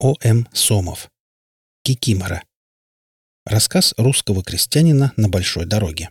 О.М. Сомов. Кикимора. Рассказ русского крестьянина на большой дороге.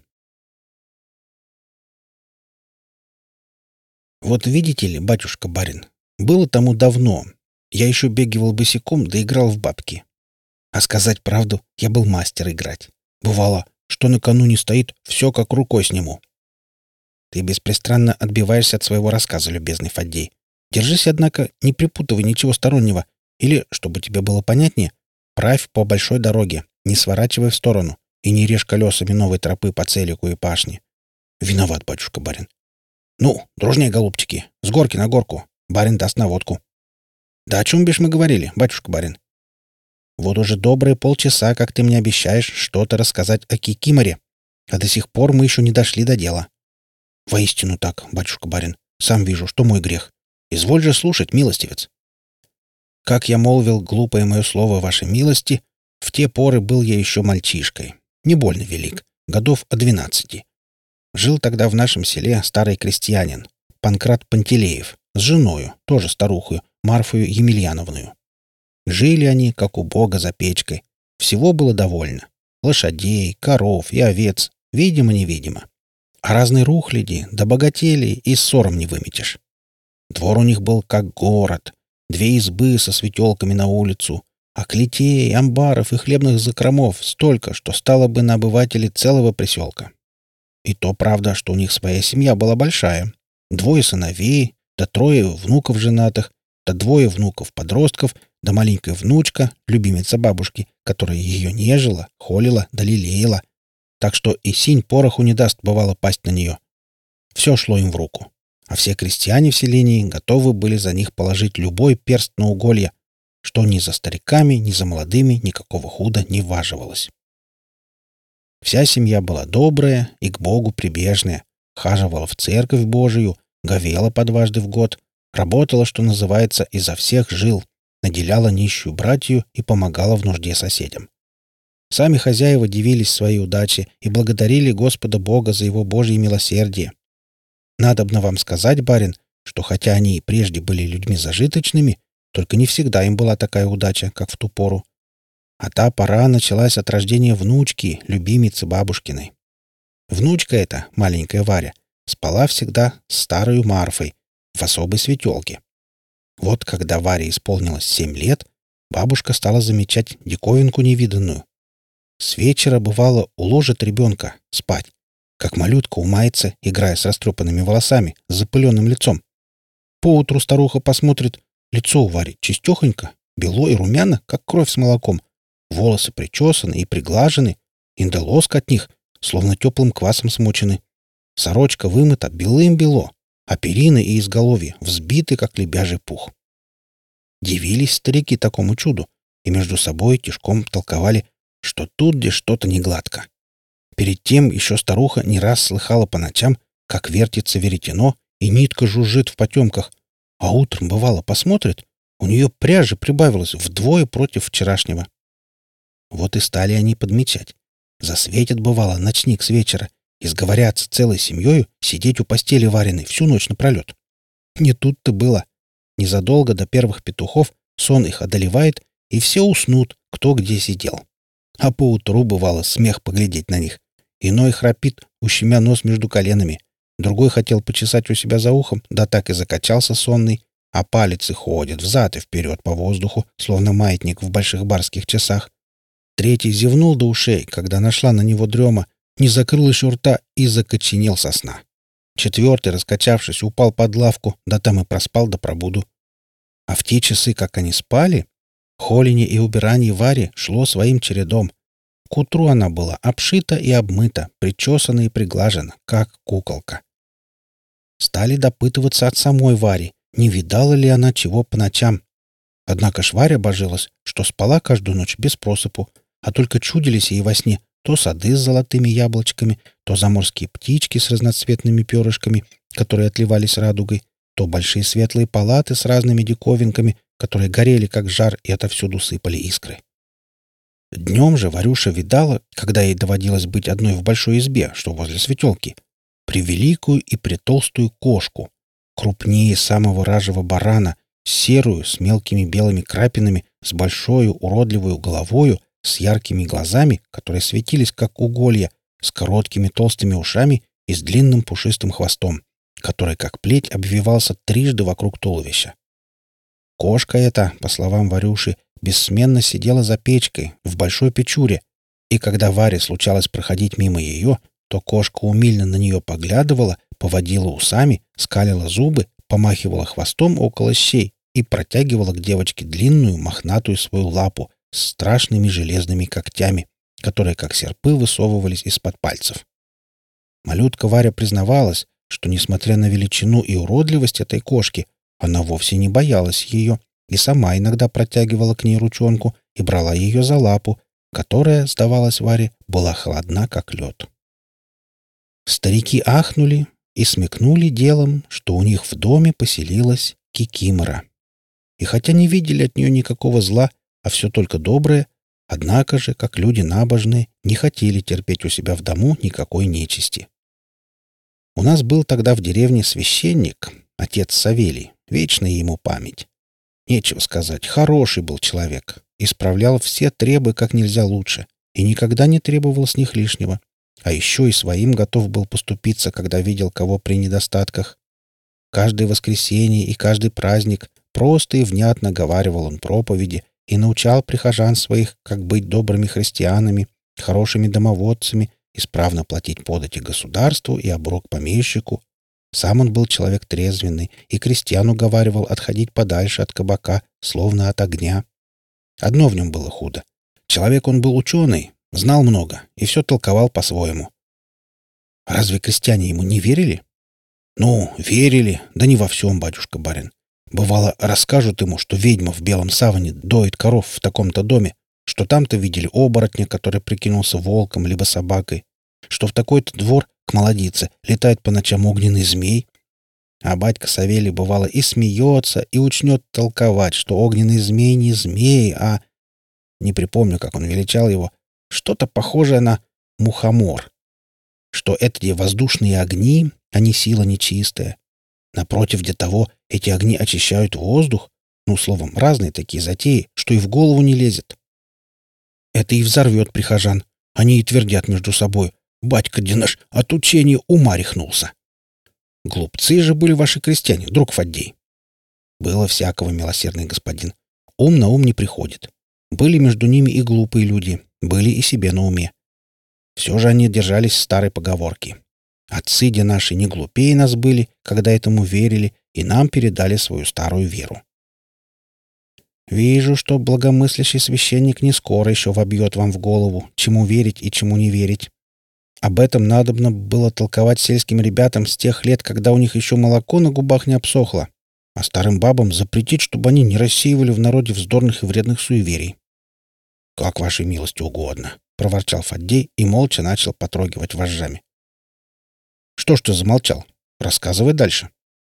Вот видите ли, батюшка-барин, было тому давно. Я еще бегивал босиком да играл в бабки. А сказать правду, я был мастер играть. Бывало, что накануне стоит, все как рукой сниму. Ты беспрестанно отбиваешься от своего рассказа, любезный Фаддей. Держись, однако, не припутывай ничего стороннего. Или, чтобы тебе было понятнее, правь по большой дороге, не сворачивай в сторону и не режь колесами новой тропы по целику и пашне. Виноват, батюшка-барин. Ну, дружнее, голубчики, с горки на горку. Барин даст наводку. Да о чем бишь мы говорили, батюшка-барин? Вот уже добрые полчаса, как ты мне обещаешь что-то рассказать о Кикиморе, а до сих пор мы еще не дошли до дела. Воистину так, батюшка-барин, сам вижу, что мой грех. Изволь же слушать, милостивец. Как я молвил глупое мое слово вашей милости, в те поры был я еще мальчишкой, не больно велик, годов о 12. Жил тогда в нашем селе старый крестьянин, Панкрат Пантелеев, с женою, тоже старухою, Марфою Емельяновною. Жили они, как у Бога за печкой. Всего было довольно. Лошадей, коров и овец, видимо-невидимо. А разной рухляди, да богатели и ссором не выметишь. Двор у них был как город. 2 избы со светелками на улицу, а клетей, амбаров и хлебных закромов столько, что стало бы на обывателей целого приселка. И то правда, что у них своя семья была большая. 2 сыновей, да 3 внуков женатых, да 2 внуков-подростков, да маленькая внучка, любимица бабушки, которая ее нежила, холила да лелеяла. Так что и синь пороху не даст, бывало, пасть на нее. Все шло им в руку. А все крестьяне в селении готовы были за них положить любой перст на уголье, что ни за стариками, ни за молодыми никакого худа не важивалось. Вся семья была добрая и к Богу прибежная, хаживала в церковь Божию, говела по 2 в год, работала, что называется, изо всех жил, наделяла нищую братью и помогала в нужде соседям. Сами хозяева дивились своей удаче и благодарили Господа Бога за его Божье милосердие. Надобно вам сказать, барин, что хотя они и прежде были людьми зажиточными, только не всегда им была такая удача, как в ту пору. А та пора началась от рождения внучки, любимицы бабушкиной. Внучка эта, маленькая Варя, спала всегда с старою Марфой в особой светелке. Вот когда Варе исполнилось 7 лет, бабушка стала замечать диковинку невиданную. С вечера, бывало, уложит ребенка спать, как малютка умается, играя с растрепанными волосами, с запыленным лицом. Поутру старуха посмотрит, лицо у Вари чистехонько, бело и румяно, как кровь с молоком, волосы причесаны и приглажены, индолоска от них, словно теплым квасом смочены. Сорочка вымыта белым-бело, а перины и изголовье взбиты, как лебяжий пух. Дивились старики такому чуду и между собой тишком толковали, что тут где что-то негладко. Перед тем еще старуха не раз слыхала по ночам, как вертится веретено и нитка жужжит в потемках, а утром, бывало, посмотрит, у нее пряжи прибавилось вдвое против вчерашнего. Вот и стали они подмечать. Засветит, бывало, ночник с вечера и сговорятся целой семьей сидеть у постели Вариной всю ночь напролет. Не тут-то было. Незадолго до первых петухов сон их одолевает, и все уснут, кто где сидел. А поутру, бывало, смех поглядеть на них. Иной храпит, ущемя нос между коленами. Другой хотел почесать у себя за ухом, да так и закачался сонный, а палец и ходит взад и вперед по воздуху, словно маятник в больших барских часах. Третий зевнул до ушей, когда нашла на него дрема, не закрыл еще рта и закоченел со сна. 4, раскачавшись, упал под лавку, да там и проспал до пробуду. А в те часы, как они спали, холенье и убирание Вари шло своим чередом. К утру она была обшита и обмыта, причесана и приглажена, как куколка. Стали допытываться от самой Вари, не видала ли она чего по ночам. Однако ж Варя божилась, что спала каждую ночь без просыпу, а только чудились ей во сне то сады с золотыми яблочками, то заморские птички с разноцветными перышками, которые отливались радугой, то большие светлые палаты с разными диковинками, которые горели как жар и отовсюду сыпали искры. Днем же Варюша видала, когда ей доводилось быть одной в большой избе, что возле светелки, превеликую и претолстую кошку, крупнее самого ражьего барана серую, с мелкими белыми крапинами, с большой уродливой головою, с яркими глазами, которые светились как уголья, с короткими толстыми ушами и с длинным пушистым хвостом, который, как плеть, обвивался трижды вокруг туловища. Кошка эта, по словам Варюши, бессменно сидела за печкой в большой печуре, и когда Варе случалось проходить мимо ее, то кошка умильно на нее поглядывала, поводила усами, скалила зубы, помахивала хвостом около щей и протягивала к девочке длинную мохнатую свою лапу с страшными железными когтями, которые как серпы высовывались из-под пальцев. Малютка Варя признавалась, что, несмотря на величину и уродливость этой кошки, она вовсе не боялась ее и сама иногда протягивала к ней ручонку и брала ее за лапу, которая, сдавалась Варе, была холодна, как лед. Старики ахнули и смекнули делом, что у них в доме поселилась кикимора. И хотя не видели от нее никакого зла, а все только доброе, однако же, как люди набожные, не хотели терпеть у себя в дому никакой нечисти. У нас был тогда в деревне священник, отец Савелий, вечная ему память. Нечего сказать, хороший был человек, исправлял все требы как нельзя лучше и никогда не требовал с них лишнего, а еще и своим готов был поступиться, когда видел кого при недостатках. Каждое воскресенье и каждый праздник просто и внятно говаривал он проповеди и научал прихожан своих, как быть добрыми христианами, хорошими домоводцами, исправно платить подати государству и оброк помещику. Сам он был человек трезвенный и крестьян уговаривал отходить подальше от кабака, словно от огня. Одно в нем было худо. Человек он был ученый, знал много и все толковал по-своему. Разве крестьяне ему не верили? Ну, верили, да не во всем, батюшка-барин. Бывало, расскажут ему, что ведьма в белом саване доит коров в таком-то доме, что там-то видели оборотня, который прикинулся волком либо собакой, что в такой-то двор к молодице летает по ночам огненный змей. А батька Савелий, бывало, и смеется, и учнет толковать, что огненный змей не змей, а... Не припомню, как он величал его. Что-то похожее на мухомор. Что это воздушные огни, а не сила нечистая. Напротив де того, эти огни очищают воздух. Ну, словом, разные такие затеи, что и в голову не лезет. Это и взорвет прихожан. Они и твердят между собой: «Батька-де наш от учения ума рехнулся». Глупцы же были ваши крестьяне, друг Фаддей. Было всякого, милосердный господин. Ум на ум не приходит. Были между ними и глупые люди, были и себе на уме. Все же они держались старой поговорки. Отцы-де наши не глупее нас были, когда этому верили, и нам передали свою старую веру. Вижу, что благомыслящий священник не скоро еще вобьет вам в голову, чему верить и чему не верить. Об этом надобно было толковать сельским ребятам с тех лет, когда у них еще молоко на губах не обсохло, а старым бабам запретить, чтобы они не рассеивали в народе вздорных и вредных суеверий. — Как вашей милости угодно, — проворчал Фаддей и молча начал потрогивать вожжами. — Что ж ты замолчал? Рассказывай дальше.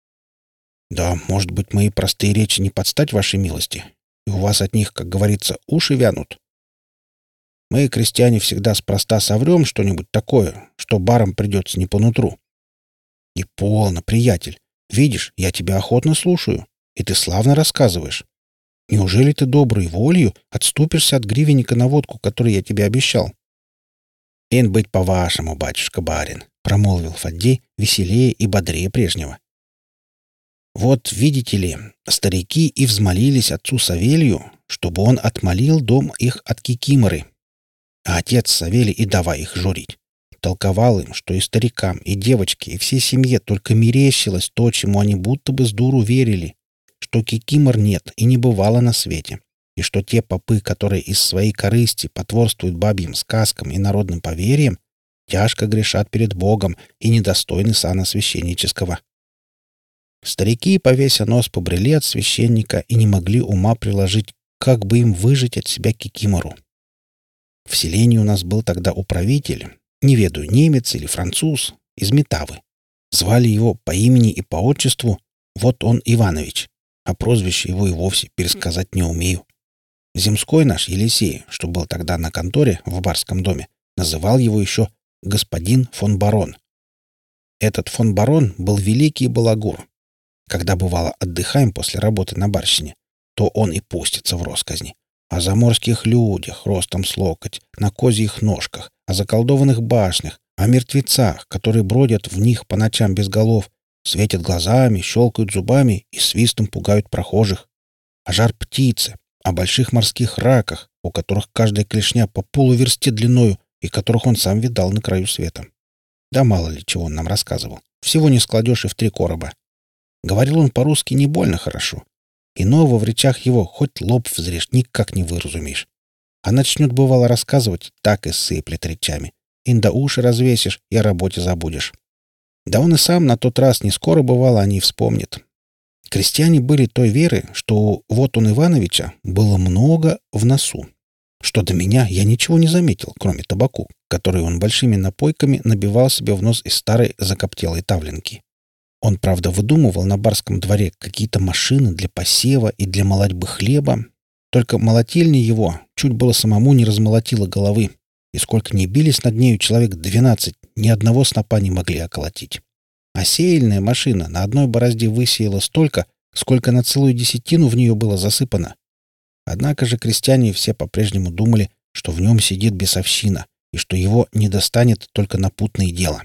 — Да, может быть, мои простые речи не подстать вашей милости, и у вас от них, как говорится, уши вянут. Мы, крестьяне, всегда спроста соврем что-нибудь такое, что барам придется не по нутру. И полно, приятель. Видишь, я тебя охотно слушаю, и ты славно рассказываешь. Неужели ты доброй волею отступишься от гривенника на водку, который я тебе обещал? — Ин быть по-вашему, батюшка-барин, — промолвил Фаддей веселее и бодрее прежнего. Вот, видите ли, старики и взмолились отцу Савелью, чтобы он отмолил дом их от кикиморы. А отец Савелий и давай их журить. Толковал им, что и старикам, и девочке, и всей семье только мерещилось то, чему они будто бы с дуру верили, что кикимор нет и не бывало на свете, и что те попы, которые из своей корысти потворствуют бабьим сказкам и народным поверьям, тяжко грешат перед Богом и недостойны сана священнического. Старики, повеся нос, побрели от священника и не могли ума приложить, как бы им выжить от себя кикимору. В селении у нас был тогда управитель, не ведаю, немец или француз, из Метавы. Звали его по имени и по отчеству, вот он Иванович, а прозвище его и вовсе пересказать не умею. Земской наш Елисей, что был тогда на конторе в барском доме, называл его еще господин фон Барон. Этот фон Барон был великий балагур. Когда, бывало, отдыхаем после работы на барщине, то он и пустится в росказни. О заморских людях, ростом с локоть, на козьих ножках, о заколдованных башнях, о мертвецах, которые бродят в них по ночам без голов, светят глазами, щелкают зубами и свистом пугают прохожих, о жар-птице, о больших морских раках, у которых каждая клешня по полуверсте длиною и которых он сам видал на краю света. Да мало ли чего он нам рассказывал. Всего не складешь и в 3 короба. Говорил он по-русски не больно хорошо. Иного в речах его хоть лоб взрежь, никак не выразумеешь. А начнет, бывало, рассказывать, так и сыплет речами. Инда уши развесишь и о работе забудешь. Да он и сам на тот раз не скоро, бывало, о ней вспомнит. Крестьяне были той веры, что вот он Ивановича было много в носу. Что до меня, я ничего не заметил, кроме табаку, который он большими напойками набивал себе в нос из старой закоптелой тавленки. Он, правда, выдумывал на барском дворе какие-то машины для посева и для молотьбы хлеба. Только молотильня его чуть было самому не размолотила головы, и сколько ни бились над нею человек 12, ни одного снопа не могли околотить. А сеяльная машина на одной борозде высеяла столько, сколько на целую десятину в нее было засыпано. Однако же крестьяне все по-прежнему думали, что в нем сидит бесовщина, и что его не достанет только напутное дело.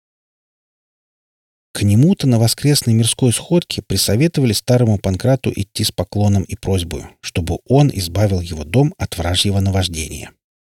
К нему-то на воскресной мирской сходке присоветовали старому Панкрату идти с поклоном и просьбой, чтобы он избавил его дом от вражьего наваждения.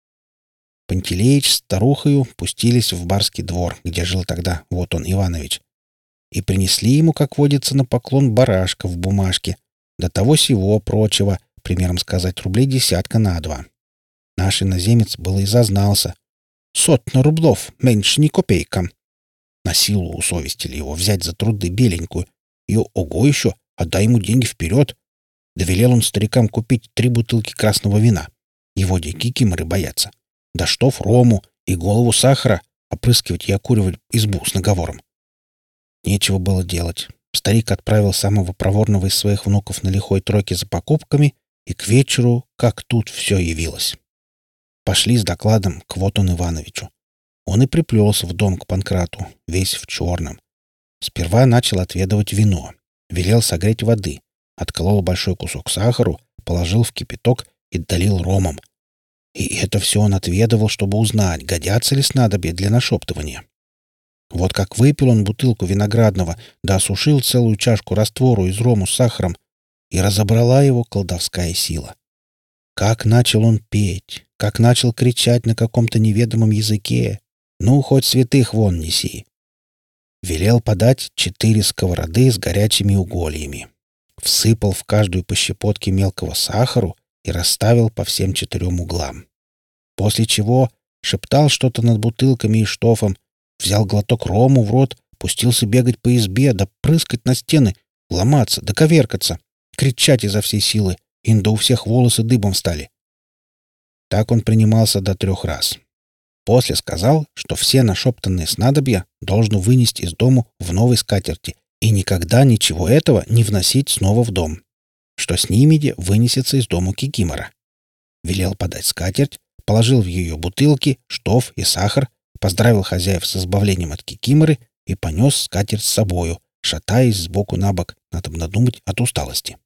Пантелеич с старухою пустились в барский двор, где жил тогда вот он Иванович, и принесли ему, как водится, на поклон барашка в бумажке, до того сего прочего, примером сказать, рублей 10 на 2. Наш иноземец было и зазнался. 100 рублев, меньше ни копейка. На силу усовестили его взять за труды беленькую. И ого еще, отдай ему деньги вперед. Довелел он старикам купить 3 бутылки красного вина. Его кикиморы боятся. Да штоф рому и голову сахара опрыскивать и окуривать избу с наговором. Нечего было делать. Старик отправил самого проворного из своих внуков на лихой тройке за покупками, и к вечеру, как тут все явилось. Пошли с докладом к вот он Ивановичу. Он и приплелся в дом к Панкрату, весь в черном. Сперва начал отведывать вино, велел согреть воды, отколол большой кусок сахару, положил в кипяток и долил ромом. И это все он отведывал, чтобы узнать, годятся ли снадобья для нашептывания. Вот как выпил он бутылку виноградного, да осушил целую чашку раствору из рому с сахаром, и разобрала его колдовская сила. Как начал он петь, как начал кричать на каком-то неведомом языке. Ну, хоть святых вон неси. Велел подать 4 сковороды с горячими угольями. Всыпал в каждую по щепотке мелкого сахару и расставил по всем 4 углам. После чего шептал что-то над бутылками и штофом, взял глоток рому в рот, пустился бегать по избе, да прыскать на стены, ломаться, да коверкаться, кричать изо всей силы, инда у всех волосы дыбом встали. Так он принимался до 3 раз. После сказал, что все нашептанные снадобья должно вынести из дому в новой скатерти и никогда ничего этого не вносить снова в дом, что с ними вынесется из дому кикимора. Велел подать скатерть, положил в ее бутылки, штоф и сахар, поздравил хозяев с избавлением от кикиморы и понес скатерть с собою, шатаясь сбоку на бок, надо бы надумать от усталости.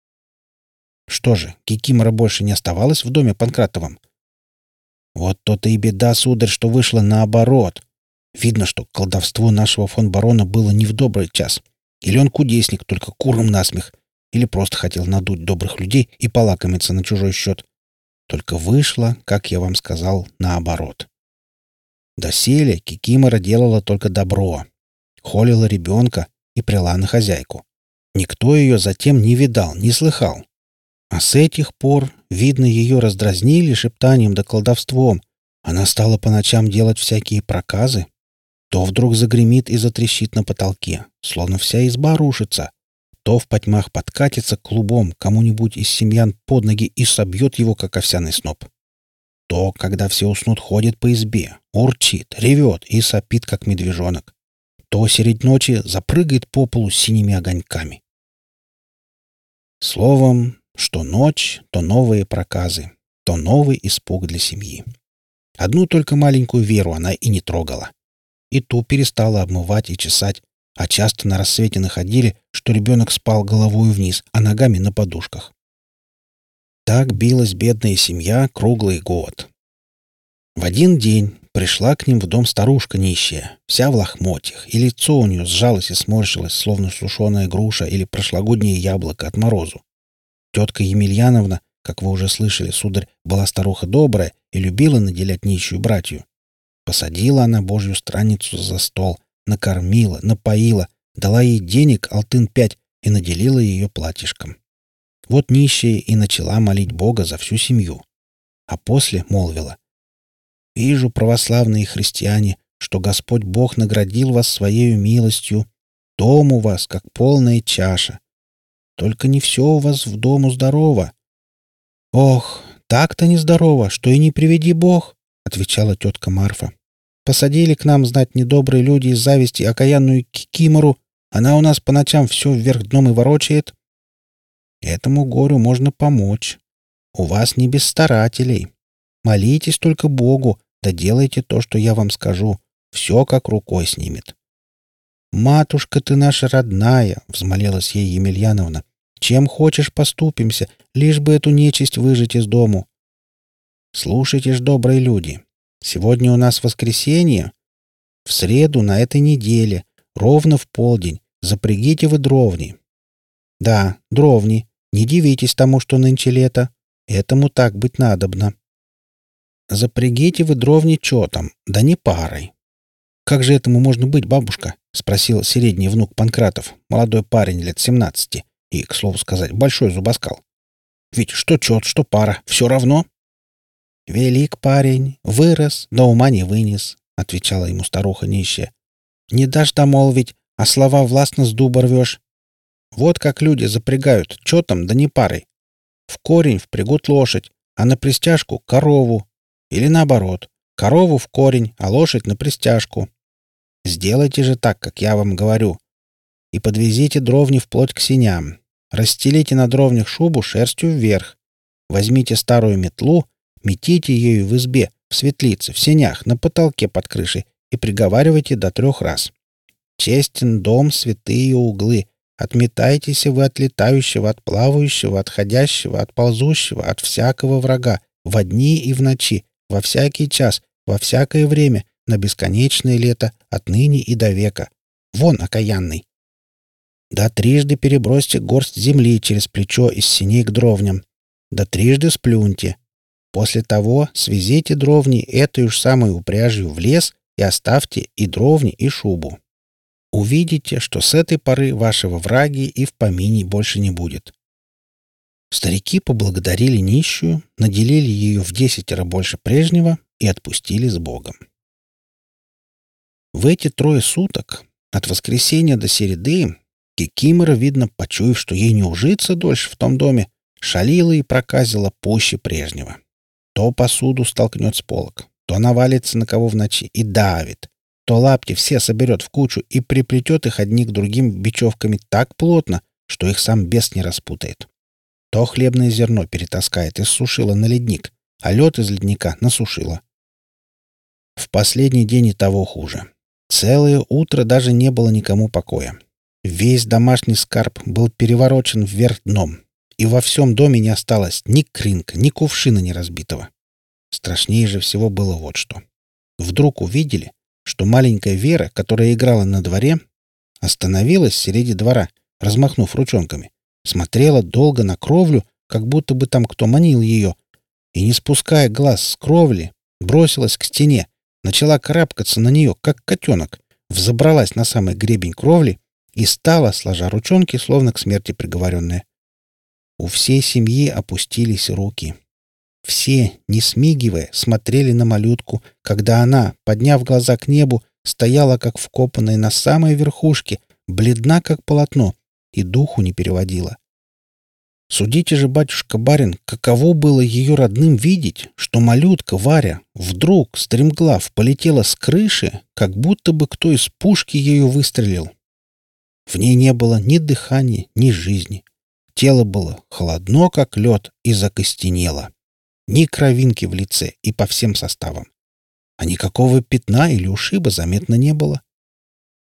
Что же, кикимора больше не оставалась в доме Панкратовом? Вот то-то и беда, сударь, что вышло наоборот. Видно, что колдовство нашего фон барона было не в добрый час. Или он кудесник, только куром насмех, или просто хотел надуть добрых людей и полакомиться на чужой счет. Только вышло, как я вам сказал, наоборот. Доселе кикимора делала только добро. Холила ребенка и пряла на хозяйку. Никто ее затем не видал, не слыхал. А с этих пор, видно, ее раздразнили шептанием да колдовством. Она стала по ночам делать всякие проказы. То вдруг загремит и затрещит на потолке, словно вся изба рушится. То в потьмах подкатится клубом кому-нибудь из семьян под ноги и собьет его, как овсяный сноп. То, когда все уснут, ходит по избе, урчит, ревет и сопит, как медвежонок. То средь ночи запрыгает по полу с синими огоньками. Словом, что ночь, то новые проказы, то новый испуг для семьи. Одну только маленькую Веру она и не трогала. И ту перестала обмывать и чесать, а часто на рассвете находили, что ребенок спал головой вниз, а ногами на подушках. Так билась бедная семья круглый год. В один день пришла к ним в дом старушка нищая, вся в лохмотьях, и лицо у нее сжалось и сморщилось, словно сушеная груша или прошлогоднее яблоко от морозу. Тетка Емельяновна, как вы уже слышали, сударь, была старуха добрая и любила наделять нищую братью. Посадила она Божью странницу за стол, накормила, напоила, дала ей денег алтын 5 и наделила ее платьишком. Вот нищая и начала молить Бога за всю семью. А после молвила: «Вижу, православные христиане, что Господь Бог наградил вас своею милостью. Дом у вас, как полная чаша. Только не все у вас в дому здорово». «Ох, так-то нездорово, что и не приведи Бог», — отвечала тетка Марфа. «Посадили к нам, знать, недобрые люди из зависти окаянную кикимору. Она у нас по ночам все вверх дном и ворочает. Этому горю можно помочь. У вас не без старателей. Молитесь только Богу, да делайте то, что я вам скажу. Все как рукой снимет». «Матушка ты наша родная», — взмолилась ей Емельяновна. «Чем хочешь, поступимся, лишь бы эту нечисть выжить из дому». «Слушайте ж, добрые люди, сегодня у нас воскресенье. В среду на этой неделе, ровно в полдень, запрягите вы дровни. Да, дровни. Не дивитесь тому, что нынче лето. Этому так быть надобно. Запрягите вы дровни чётом, да не парой». «Как же этому можно быть, бабушка?» — спросил средний внук Панкратов, молодой парень лет 17 и, к слову сказать, большой зубоскал. «Ведь что чёт, что пара, все равно». «Велик парень, вырос, да ума не вынес», — отвечала ему старуха нищая. «Не дашь домолвить, а слова властно с дуба рвешь. Вот как люди запрягают чётом, да не парой. В корень впрягут лошадь, а на пристяжку — корову. Или наоборот, корову в корень, а лошадь на пристяжку. Сделайте же так, как я вам говорю. И подвезите дровни вплоть к сеням. Расстелите на дровнях шубу шерстью вверх. Возьмите старую метлу, метите ею в избе, в светлице, в сенях, на потолке под крышей и приговаривайте до 3 раз. Честен дом, святые углы. Отметайтесь вы от летающего, от плавающего, от ходящего, от ползущего, от всякого врага, во дни и в ночи, во всякий час, во всякое время, на бесконечное лето, отныне и до века. Вон, окаянный! Да трижды перебросьте горсть земли через плечо из сеней к дровням. Да трижды сплюньте. После того свезите дровни этой уж самой упряжью в лес и оставьте и дровни, и шубу. Увидите, что с этой поры вашего враги и в помине больше не будет». Старики поблагодарили нищую, наделили ее в 10 больше прежнего и отпустили с Богом. В эти 3 суток, от воскресенья до середы, кикимора, видно, почуяв, что ей не ужиться дольше в том доме, шалила и проказила пуще прежнего. То посуду столкнет с полок, то навалится на кого в ночи и давит, то лапти все соберет в кучу и приплетет их одни к другим бечевками так плотно, что их сам бес не распутает. То хлебное зерно перетаскает из сушила на ледник, а лед из ледника на сушило. В последний день и того хуже. Целое утро даже не было никому покоя. Весь домашний скарб был переворочен вверх дном, и во всем доме не осталось ни кринка, ни кувшина не разбитого. Страшнее же всего было вот что. Вдруг увидели, что маленькая Вера, которая играла на дворе, остановилась среди двора, размахнув ручонками, смотрела долго на кровлю, как будто бы там кто манил ее, и, не спуская глаз с кровли, бросилась к стене, начала карабкаться на нее, как котенок, взобралась на самый гребень кровли и стала, сложа ручонки, словно к смерти приговоренная. У всей семьи опустились руки. Все, не смигивая, смотрели на малютку, когда она, подняв глаза к небу, стояла, как вкопанная на самой верхушке, бледна, как полотно, и духу не переводила. Судите же, батюшка-барин, каково было ее родным видеть, что малютка Варя вдруг, стремглав, полетела с крыши, как будто бы кто из пушки ею выстрелил. В ней не было ни дыхания, ни жизни. Тело было холодно, как лед, и закостенело. Ни кровинки в лице и по всем составам. А никакого пятна или ушиба заметно не было.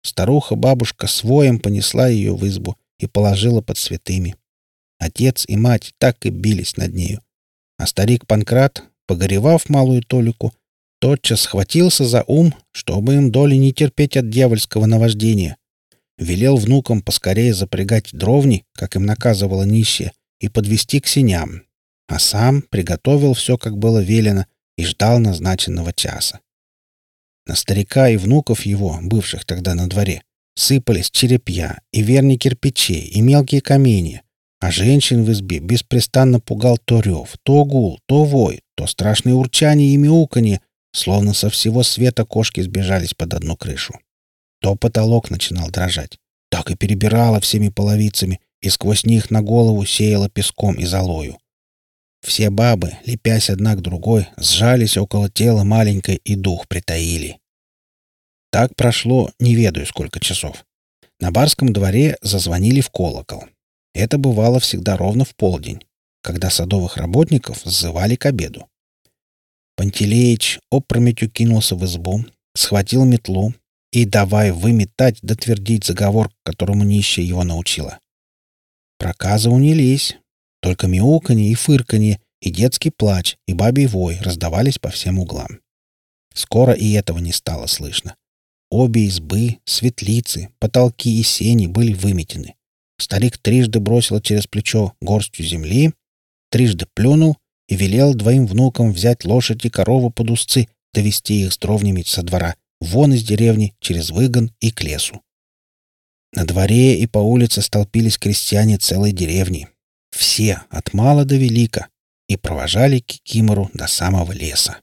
старуха-бабушка с воем понесла ее в избу и положила под святыми. Отец и мать так и бились над нею. А старик Панкрат, погоревав малую толику, тотчас схватился за ум, чтобы им доли не терпеть от дьявольского наваждения. Велел внукам поскорее запрягать дровни, как им наказывала нищая, и подвести к сеням, а сам приготовил все, как было велено, и ждал назначенного часа. На старика и внуков его, бывших тогда на дворе, сыпались черепья и верни кирпичей и мелкие камни, а женщин в избе беспрестанно пугал то рев, то гул, то вой, то страшное урчание и мяуканье, словно со всего света кошки сбежались под одну крышу. То потолок начинал дрожать, так и перебирало всеми половицами, и сквозь них на голову сеяло песком и золою. Все бабы, лепясь одна к другой, сжались около тела маленькой и дух притаили. Так прошло не ведаю сколько часов. На барском дворе зазвонили в колокол. Это бывало всегда ровно в полдень, когда садовых работников сзывали к обеду. Пантелеич опрометью кинулся в избу, схватил метлу и давай выметать да твердить заговор, которому нищая его научила. Проказы унялись, только мяуканье и фырканье, и детский плач, и бабий вой раздавались по всем углам. Скоро и этого не стало слышно. Обе избы, светлицы, потолки и сени были выметены. Старик трижды бросил через плечо горстью земли, трижды плюнул и велел двоим внукам взять лошадь и корову под узцы, довести их с дровнями со двора, вон из деревни, через выгон и к лесу. На дворе и по улице столпились крестьяне целой деревни. Все, от мала до велика, и провожали Кикимору до самого леса.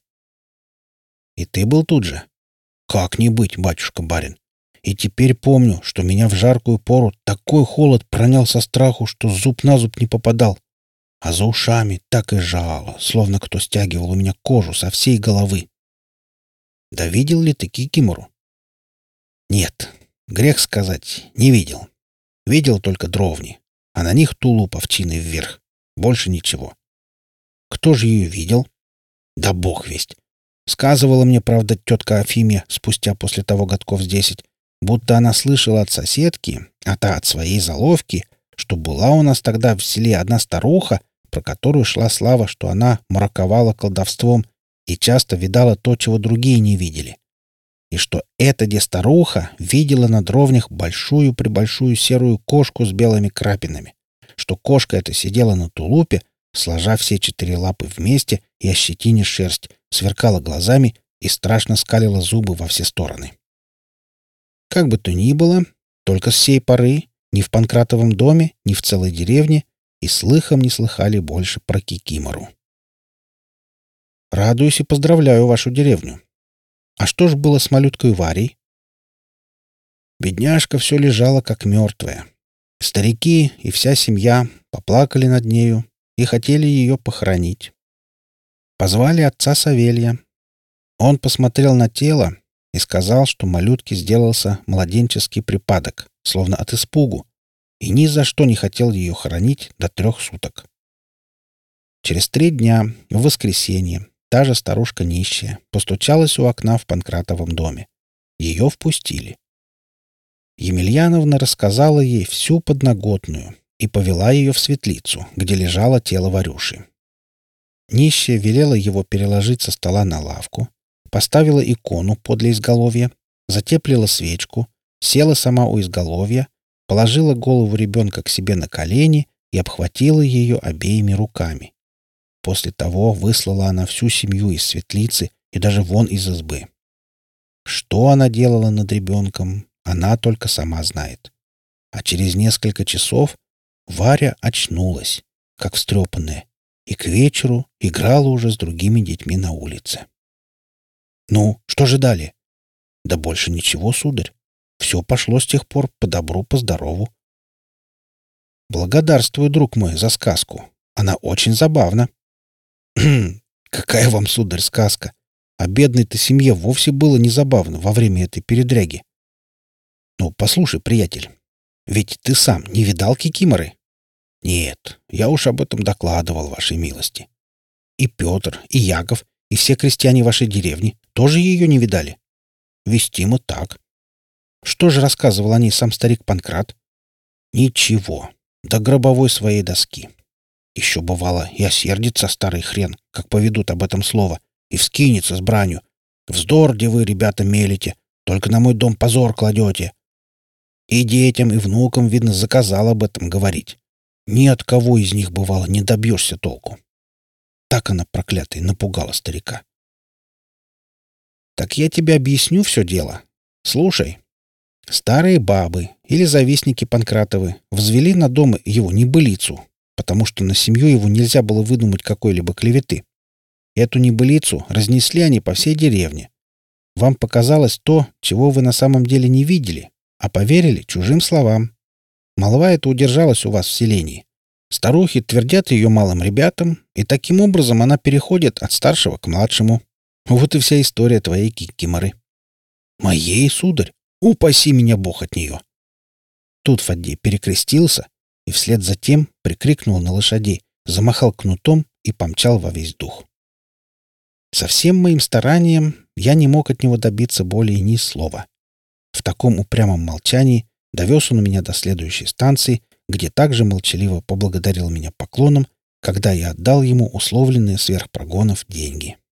И ты был тут же? Как не быть, батюшка-барин? И теперь помню, что меня в жаркую пору такой холод пронял со страху, что зуб на зуб не попадал. А за ушами так и жало, словно кто стягивал у меня кожу со всей головы. Да видел ли ты Кикимору? Нет, грех сказать, не видел. Видел только дровни, а на них тулуп овчиной вверх. Больше ничего. Кто же ее видел? Да бог весть. Сказывала мне, правда, тетка Афимия спустя после того годков с 10, будто она слышала от соседки, а та от своей заловки, что была у нас тогда в селе одна старуха, про которую шла слава, что она мраковала колдовством и часто видала то, чего другие не видели. И что эта старуха видела на дровнях большую-пребольшую серую кошку с белыми крапинами, что кошка эта сидела на тулупе, сложа все 4 лапы вместе и ощетиня шерсть, сверкала глазами и страшно скалила зубы во все стороны. Как бы то ни было, только с сей поры ни в Панкратовом доме, ни в целой деревне и слыхом не слыхали больше про Кикимору. Радуюсь и поздравляю вашу деревню. А что ж было с малюткой Варей? Бедняжка все лежала как мертвая. Старики и вся семья поплакали над нею и хотели ее похоронить. Позвали отца Савелья. Он посмотрел на тело и сказал, что малютке сделался младенческий припадок, словно от испугу, и ни за что не хотел ее хоронить до 3 суток. Через 3 дня, в воскресенье, та же старушка нищая постучалась у окна в Панкратовом доме. Ее впустили. Емельяновна рассказала ей всю подноготную и повела ее в светлицу, где лежало тело Варюши. Нищая велела его переложить со стола на лавку, поставила икону подле изголовья, затеплила свечку, села сама у изголовья, положила голову ребенка к себе на колени и обхватила ее обеими руками. После того выслала она всю семью из светлицы и даже вон из избы. Что она делала над ребенком, она только сама знает. А через несколько часов Варя очнулась, как встрепанная, и к вечеру играла уже с другими детьми на улице. Ну, что же далее? Да больше ничего, сударь. Все пошло с тех пор по добру, по здорову. Благодарствую, друг мой, за сказку. Она очень забавна. Какая вам, сударь, сказка? А бедной-то семье вовсе было не забавно во время этой передряги. Ну, послушай, приятель, ведь ты сам не видал Кикиморы? Нет, я уж об этом докладывал вашей милости. И Петр, и Яков, и все крестьяне вашей деревни тоже ее не видали. Вестимо так. Что же рассказывал о ней сам старик Панкрат? Ничего. До гробовой своей доски. Еще бывало, и осердится старый хрен, как поведут об этом слово, и вскинется с бранью. Вздор, где вы, ребята, мелите, только на мой дом позор кладете. И детям, и внукам, видно, заказал об этом говорить. Ни от кого из них, бывало, не добьешься толку. Так она, проклятая, напугала старика. Так я тебе объясню все дело. Слушай. Старые бабы или завистники Панкратовы взвели на дом его небылицу, потому что на семью его нельзя было выдумать какой-либо клеветы. Эту небылицу разнесли они по всей деревне. Вам показалось то, чего вы на самом деле не видели, а поверили чужим словам. Молва эта удержалась у вас в селении. Старухи твердят ее малым ребятам, и таким образом она переходит от старшего к младшему. Вот и вся история твоей кикиморы. Моей, сударь? Упаси меня Бог от нее. Тут Фаддей перекрестился и вслед за тем прикрикнул на лошадей, замахал кнутом и помчал во весь дух. Со всем моим старанием я не мог от него добиться более ни слова. В таком упрямом молчании довез он меня до следующей станции, где также молчаливо поблагодарил меня поклоном, когда я отдал ему условленные сверх прогонов деньги.